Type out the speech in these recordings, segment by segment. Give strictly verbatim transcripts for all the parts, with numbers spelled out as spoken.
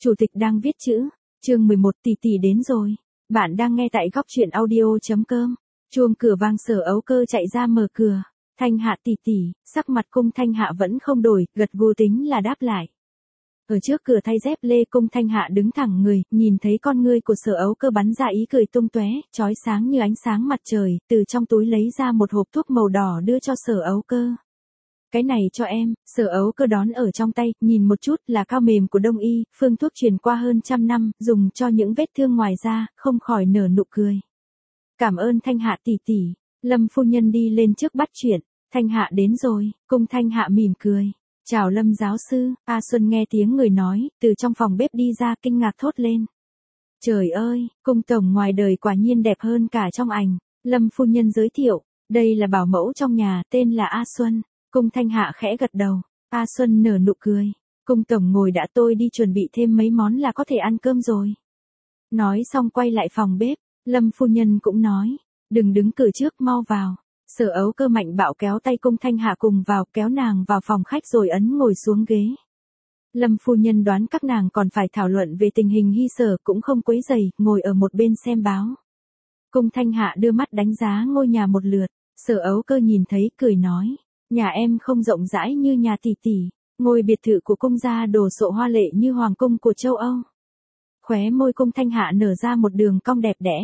Chủ tịch đang viết chữ. Chương mười một tỷ tỷ đến rồi. Bạn đang nghe tại góc truyện audio chấm com. Chuông cửa vang Sở Ấu Cơ chạy ra mở cửa. Thanh Hạ tỷ tỷ, sắc mặt Cung Thanh Hạ vẫn không đổi, gật gù tính là đáp lại. Ở trước cửa thay dép lê Cung Thanh Hạ đứng thẳng người, nhìn thấy con ngươi của Sở Ấu Cơ bắn ra ý cười tung tóe, chói sáng như ánh sáng mặt trời, từ trong túi lấy ra một hộp thuốc màu đỏ đưa cho Sở Ấu Cơ. Cái này cho em. Sở Ấu Cơ đón ở trong tay, nhìn một chút là cao mềm của Đông y, phương thuốc truyền qua hơn trăm năm, dùng cho những vết thương ngoài da, không khỏi nở nụ cười. Cảm ơn Thanh Hạ tỷ tỷ. Lâm phu nhân đi lên trước bắt chuyện. Thanh Hạ đến rồi. Cung Thanh Hạ mỉm cười. Chào Lâm giáo sư. A Xuân nghe tiếng người nói, từ trong phòng bếp đi ra kinh ngạc thốt lên. Trời ơi, Cung tổng ngoài đời quả nhiên đẹp hơn cả trong ảnh. Lâm phu nhân giới thiệu, đây là bảo mẫu trong nhà, tên là A Xuân. Cung Thanh Hạ khẽ gật đầu. A Xuân nở nụ cười. Cung tổng ngồi đã, tôi đi chuẩn bị thêm mấy món là có thể ăn cơm rồi. Nói xong quay lại phòng bếp. Lâm phu nhân cũng nói, đừng đứng cửa trước, mau vào. Sở Ấu Cơ mạnh bạo kéo tay Cung Thanh Hạ cùng vào, kéo nàng vào phòng khách rồi ấn ngồi xuống ghế. Lâm phu nhân đoán các nàng còn phải thảo luận về tình hình Hy Sở, cũng không quấy rầy, ngồi ở một bên xem báo. Cung Thanh Hạ đưa mắt đánh giá ngôi nhà một lượt. Sở Ấu Cơ nhìn thấy cười nói, nhà em không rộng rãi như nhà tỷ tỷ, ngôi biệt thự của cung gia đồ sộ hoa lệ như hoàng cung của châu Âu. Khóe môi Cung Thanh Hạ nở ra một đường cong đẹp đẽ.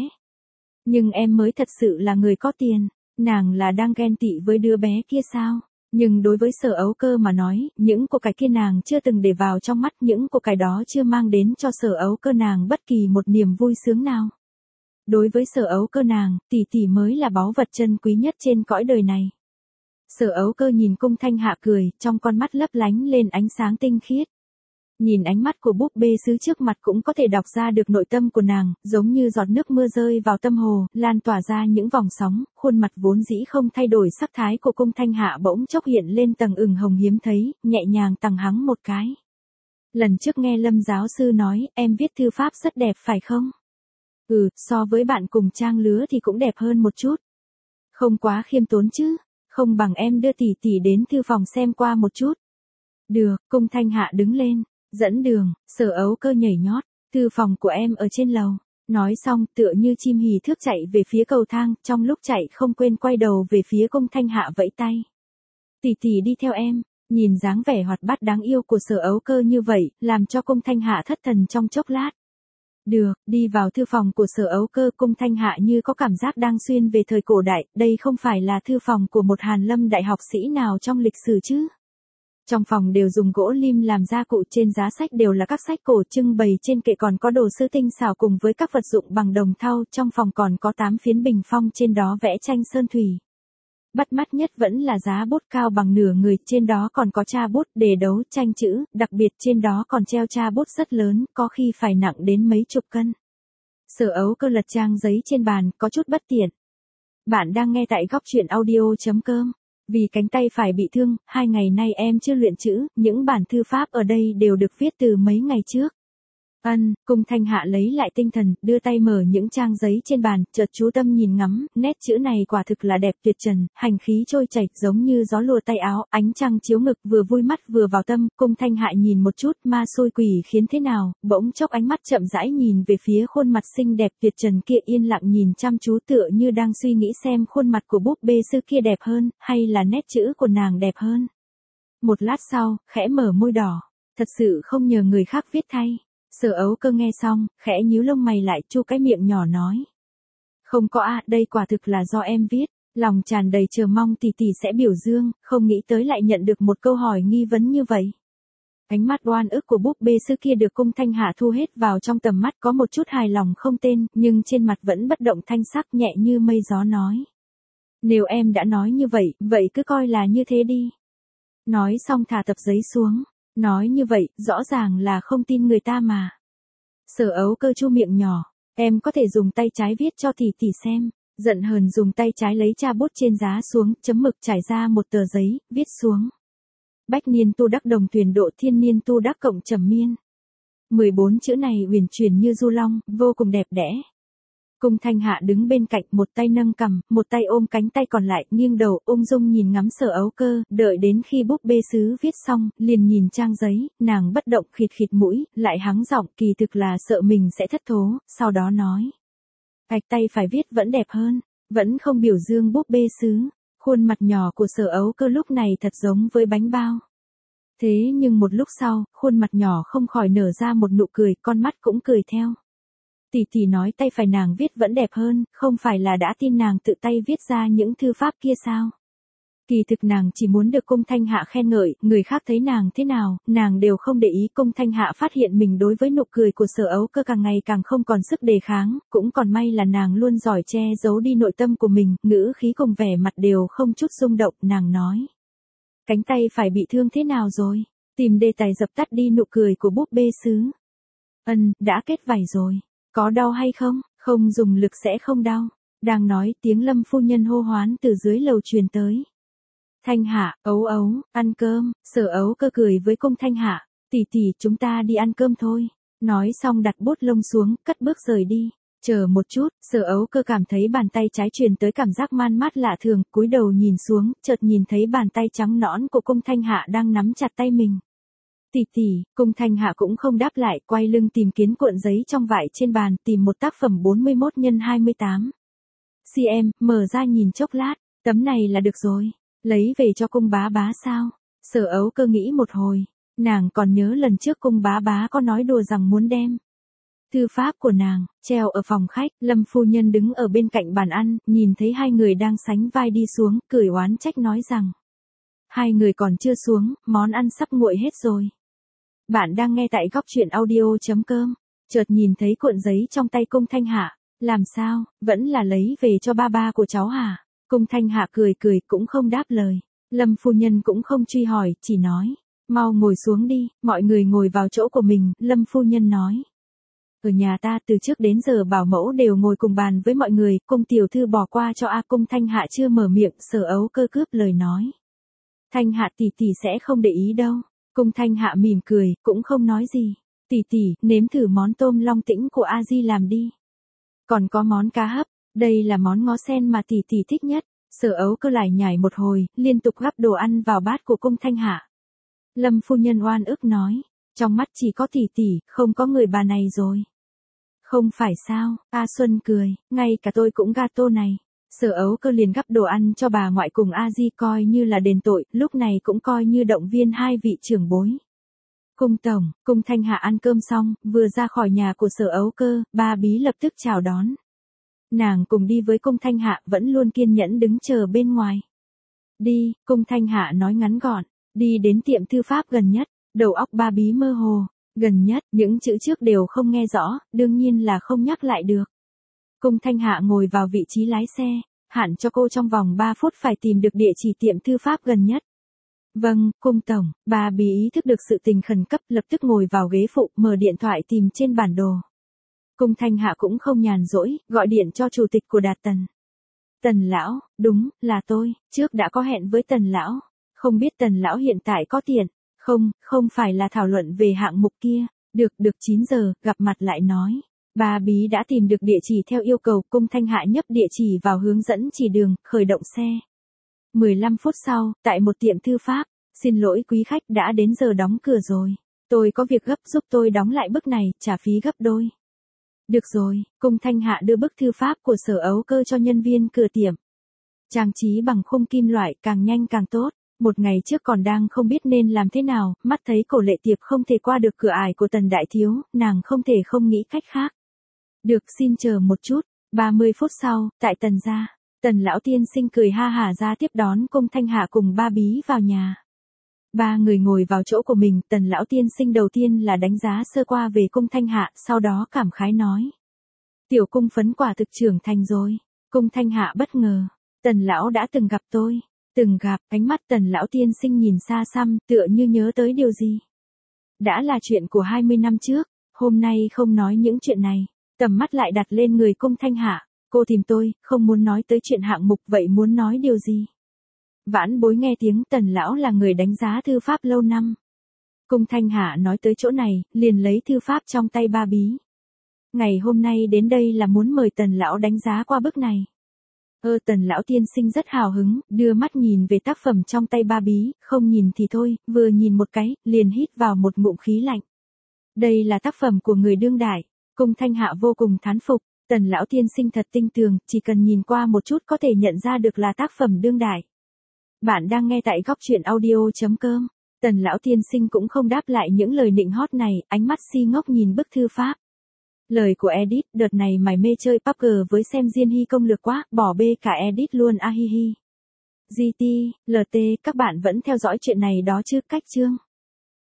Nhưng em mới thật sự là người có tiền. Nàng là đang ghen tị với đứa bé kia sao? Nhưng đối với Sở Ấu Cơ mà nói, những của cải kia nàng chưa từng để vào trong mắt, những của cải đó chưa mang đến cho Sở Ấu Cơ nàng bất kỳ một niềm vui sướng nào. Đối với Sở Ấu Cơ nàng, tỷ tỷ mới là báu vật chân quý nhất trên cõi đời này. Sở Ấu Cơ nhìn Cung Thanh Hạ cười, trong con mắt lấp lánh lên ánh sáng tinh khiết. Nhìn ánh mắt của búp bê sứ trước mặt cũng có thể đọc ra được nội tâm của nàng, giống như giọt nước mưa rơi vào tâm hồ, lan tỏa ra những vòng sóng, khuôn mặt vốn dĩ không thay đổi sắc thái của Cung Thanh Hạ bỗng chốc hiện lên tầng ửng hồng hiếm thấy, nhẹ nhàng tằng hắng một cái. Lần trước nghe Lâm giáo sư nói, em viết thư pháp rất đẹp phải không? Ừ, so với bạn cùng trang lứa thì cũng đẹp hơn một chút. Không quá khiêm tốn chứ, không bằng em đưa tỷ tỷ đến thư phòng xem qua một chút. Được, Cung Thanh Hạ đứng lên. Dẫn đường. Sở Ấu Cơ nhảy nhót, thư phòng của em ở trên lầu. Nói xong tựa như chim hì thước chạy về phía cầu thang, trong lúc chạy không quên quay đầu về phía Cung Thanh Hạ vẫy tay. Tỷ tỷ đi theo em. Nhìn dáng vẻ hoạt bát đáng yêu của Sở Ấu Cơ như vậy, làm cho Cung Thanh Hạ thất thần trong chốc lát. Được, đi vào thư phòng của Sở Ấu Cơ, Cung Thanh Hạ như có cảm giác đang xuyên về thời cổ đại, đây không phải là thư phòng của một Hàn Lâm đại học sĩ nào trong lịch sử chứ. Trong phòng đều dùng gỗ lim làm gia cụ, trên giá sách đều là các sách cổ trưng bày, trên kệ còn có đồ sứ tinh xảo cùng với các vật dụng bằng đồng thau, trong phòng còn có tám phiến bình phong trên đó vẽ tranh sơn thủy. Bắt mắt nhất vẫn là giá bút cao bằng nửa người, trên đó còn có cha bút, đề đấu, tranh chữ, đặc biệt trên đó còn treo cha bút rất lớn, có khi phải nặng đến mấy chục cân. Sở Ấu Cơ lật trang giấy trên bàn, có chút bất tiện. Bạn đang nghe tại góc truyện audio chấm com. Vì cánh tay phải bị thương, hai ngày nay em chưa luyện chữ, những bản thư pháp ở đây đều được viết từ mấy ngày trước. Ân, Cung Thanh Hạ lấy lại tinh thần, đưa tay mở những trang giấy trên bàn, chợt chú tâm nhìn ngắm, nét chữ này quả thực là đẹp tuyệt trần, hành khí trôi chảy, giống như gió lùa tay áo, ánh trăng chiếu ngực, vừa vui mắt vừa vào tâm. Cung Thanh Hạ nhìn một chút, ma xôi quỷ khiến thế nào, bỗng chốc ánh mắt chậm rãi nhìn về phía khuôn mặt xinh đẹp tuyệt trần kia, yên lặng nhìn chăm chú tựa như đang suy nghĩ xem khuôn mặt của búp bê sư kia đẹp hơn, hay là nét chữ của nàng đẹp hơn. Một lát sau, khẽ mở môi đỏ, thật sự không nhờ người khác viết thay. Sở Ấu Cơ nghe xong, khẽ nhíu lông mày lại, chu cái miệng nhỏ nói. Không có à, đây quả thực là do em viết, lòng tràn đầy chờ mong tỷ tỷ sẽ biểu dương, không nghĩ tới lại nhận được một câu hỏi nghi vấn như vậy. Ánh mắt oan ức của búp bê sư kia được Cung Thanh Hạ thu hết vào trong tầm mắt, có một chút hài lòng không tên, nhưng trên mặt vẫn bất động thanh sắc, nhẹ như mây gió nói. Nếu em đã nói như vậy, vậy cứ coi là như thế đi. Nói xong thả tập giấy xuống. Nói như vậy, rõ ràng là không tin người ta mà. Sở Ấu Cơ chu miệng nhỏ, em có thể dùng tay trái viết cho tỷ tỷ xem. Giận hờn dùng tay trái lấy cha bút trên giá xuống, chấm mực trải ra một tờ giấy, viết xuống. Bách niên tu đắc đồng thuyền độ, thiên niên tu đắc cộng trầm miên. mười bốn chữ này uyển chuyển như du long, vô cùng đẹp đẽ. Cung Thanh Hạ đứng bên cạnh, một tay nâng cằm, một tay ôm cánh tay còn lại, nghiêng đầu, ung dung nhìn ngắm Sở Ấu Cơ, đợi đến khi búp bê sứ viết xong, liền nhìn trang giấy, nàng bất động khịt khịt mũi, lại hắng giọng, kỳ thực là sợ mình sẽ thất thố, sau đó nói. Gạch tay phải viết vẫn đẹp hơn, vẫn không biểu dương búp bê sứ. Khuôn mặt nhỏ của Sở Ấu Cơ lúc này thật giống với bánh bao. Thế nhưng một lúc sau, khuôn mặt nhỏ không khỏi nở ra một nụ cười, con mắt cũng cười theo. Tỷ tỷ nói tay phải nàng viết vẫn đẹp hơn, không phải là đã tin nàng tự tay viết ra những thư pháp kia sao? Kỳ thực nàng chỉ muốn được Cung Thanh Hạ khen ngợi, người khác thấy nàng thế nào, nàng đều không để ý. Cung Thanh Hạ phát hiện mình đối với nụ cười của Sở Ấu Cơ càng ngày càng không còn sức đề kháng, cũng còn may là nàng luôn giỏi che giấu đi nội tâm của mình, ngữ khí cùng vẻ mặt đều không chút rung động, nàng nói. Cánh tay phải bị thương thế nào rồi? Tìm đề tài dập tắt đi nụ cười của búp bê sứ. Ân, đã kết vảy rồi. Có đau hay không? Không dùng lực sẽ không đau. Đang nói, tiếng Lâm phu nhân hô hoán từ dưới lầu truyền tới. Thanh Hạ, Ấu Ấu, ăn cơm. Sở Ấu Cơ cười với Cung Thanh Hạ. Tỷ tỷ, chúng ta đi ăn cơm thôi. Nói xong đặt bút lông xuống, cất bước rời đi. Chờ một chút, Sở Ấu Cơ cảm thấy bàn tay trái truyền tới cảm giác man mát lạ thường, cúi đầu nhìn xuống, chợt nhìn thấy bàn tay trắng nõn của Cung Thanh Hạ đang nắm chặt tay mình. Tỷ tỷ, Cung Thanh Hạ cũng không đáp lại, quay lưng tìm kiến cuộn giấy trong vải trên bàn, tìm một tác phẩm bốn mươi mốt nhân hai mươi tám xăng, mở ra nhìn chốc lát, tấm này là được rồi, lấy về cho Cung bá bá sao? Sở Ấu Cơ nghĩ một hồi, nàng còn nhớ lần trước Cung bá bá có nói đùa rằng muốn đem thư pháp của nàng treo ở phòng khách. Lâm phu nhân đứng ở bên cạnh bàn ăn, nhìn thấy hai người đang sánh vai đi xuống, cười oán trách nói rằng. Hai người còn chưa xuống, món ăn sắp nguội hết rồi. Bạn đang nghe tại góc truyện audio.com, chợt nhìn thấy cuộn giấy trong tay Cung Thanh Hạ, làm sao, vẫn là lấy về cho ba ba của cháu hả? Cung Thanh Hạ cười cười cũng không đáp lời. Lâm phu nhân cũng không truy hỏi, chỉ nói, mau ngồi xuống đi. Mọi người ngồi vào chỗ của mình. Lâm phu nhân nói. Ở nhà ta từ trước đến giờ bảo mẫu đều ngồi cùng bàn với mọi người, Cung tiểu thư bỏ qua cho A. Cung Thanh Hạ chưa mở miệng, Sở Ấu Cơ cướp lời nói. Thanh Hạ tỷ tỷ sẽ không để ý đâu. Cung Thanh Hạ mỉm cười, cũng không nói gì. Tỷ tỷ, nếm thử món tôm long tĩnh của A Di làm đi. Còn có món cá hấp, đây là món ngó sen mà tỷ tỷ thích nhất. Sở Ấu Cơ lại nhảy một hồi, liên tục gắp đồ ăn vào bát của Cung Thanh Hạ. Lâm phu nhân oan ức nói, trong mắt chỉ có tỷ tỷ, không có người bà này rồi. Không phải sao? A Xuân cười, ngay cả tôi cũng gato này. Sở Ấu Cơ liền gắp đồ ăn cho bà ngoại cùng A Di, coi như là đền tội, lúc này cũng coi như động viên hai vị trưởng bối. Cung tổng, Cung Thanh Hạ ăn cơm xong, vừa ra khỏi nhà của Sở Ấu Cơ, ba bí lập tức chào đón. Nàng cùng đi với Cung Thanh Hạ, vẫn luôn kiên nhẫn đứng chờ bên ngoài. Đi, Cung Thanh Hạ nói ngắn gọn, đi đến tiệm thư pháp gần nhất. Đầu óc ba bí mơ hồ, gần nhất, những chữ trước đều không nghe rõ, đương nhiên là không nhắc lại được. Cung Thanh Hạ ngồi vào vị trí lái xe, hạn cho cô trong vòng ba phút phải tìm được địa chỉ tiệm thư pháp gần nhất. Vâng, Cung tổng. Ba bí ý thức được sự tình khẩn cấp, lập tức ngồi vào ghế phụ, mở điện thoại tìm trên bản đồ. Cung Thanh Hạ cũng không nhàn rỗi, gọi điện cho chủ tịch của Đạt Tần. Tần lão, đúng, là tôi, trước đã có hẹn với Tần lão, không biết Tần lão hiện tại có tiện. Không, không phải là thảo luận về hạng mục kia. Được, được chín giờ, gặp mặt lại nói. Ba bí đã tìm được địa chỉ theo yêu cầu, Cung Thanh Hạ nhấp địa chỉ vào hướng dẫn chỉ đường, khởi động xe. mười lăm phút sau, tại một tiệm thư pháp, xin lỗi quý khách, đã đến giờ đóng cửa rồi. Tôi có việc gấp, giúp tôi đóng lại bức này, trả phí gấp đôi. Được rồi, Cung Thanh Hạ đưa bức thư pháp của Sở Ấu Cơ cho nhân viên cửa tiệm. Trang trí bằng khung kim loại, càng nhanh càng tốt. Một ngày trước còn đang không biết nên làm thế nào, mắt thấy Cổ Lệ Tiệp không thể qua được cửa ải của Tần đại thiếu, nàng không thể không nghĩ cách khác. Được, xin chờ một chút. ba mươi phút sau, tại Tần gia, Tần lão tiên sinh cười ha hả ra tiếp đón Cung Thanh Hạ cùng ba bí vào nhà. Ba người ngồi vào chỗ của mình, Tần lão tiên sinh đầu tiên là đánh giá sơ qua về Cung Thanh Hạ, sau đó cảm khái nói. Tiểu cung phấn quả thực trưởng thành rồi. Cung Thanh Hạ bất ngờ. Tần lão đã từng gặp tôi. Từng gặp, ánh mắt Tần lão tiên sinh nhìn xa xăm, tựa như nhớ tới điều gì. Đã là chuyện của hai mươi năm trước, hôm nay không nói những chuyện này, tầm mắt lại đặt lên người Cung Thanh Hạ. Cô tìm tôi, không muốn nói tới chuyện hạng mục, vậy muốn nói điều gì? Vãn bối nghe tiếng Tần lão là người đánh giá thư pháp lâu năm. Cung Thanh Hạ nói tới chỗ này, liền lấy thư pháp trong tay ba bí. Ngày hôm nay đến đây là muốn mời Tần lão đánh giá qua bức này. Ơ Tần lão tiên sinh rất hào hứng, đưa mắt nhìn về tác phẩm trong tay ba bí, không nhìn thì thôi, vừa nhìn một cái, liền hít vào một ngụm khí lạnh. Đây là tác phẩm của người đương đại, Cung Thanh Hạ vô cùng thán phục, Tần lão tiên sinh thật tinh tường, chỉ cần nhìn qua một chút có thể nhận ra được là tác phẩm đương đại. Bạn đang nghe tại góc truyện audio.com. Tần lão tiên sinh cũng không đáp lại những lời nịnh hót này, ánh mắt si ngốc nhìn bức thư pháp. Lời của Edit, đợt này mày mê chơi pê u bê gi với xem Diên Hy công lược quá, bỏ bê cả Edit luôn a hi hi. giê tê, lờ tê, các bạn vẫn theo dõi chuyện này đó chứ, cách chương.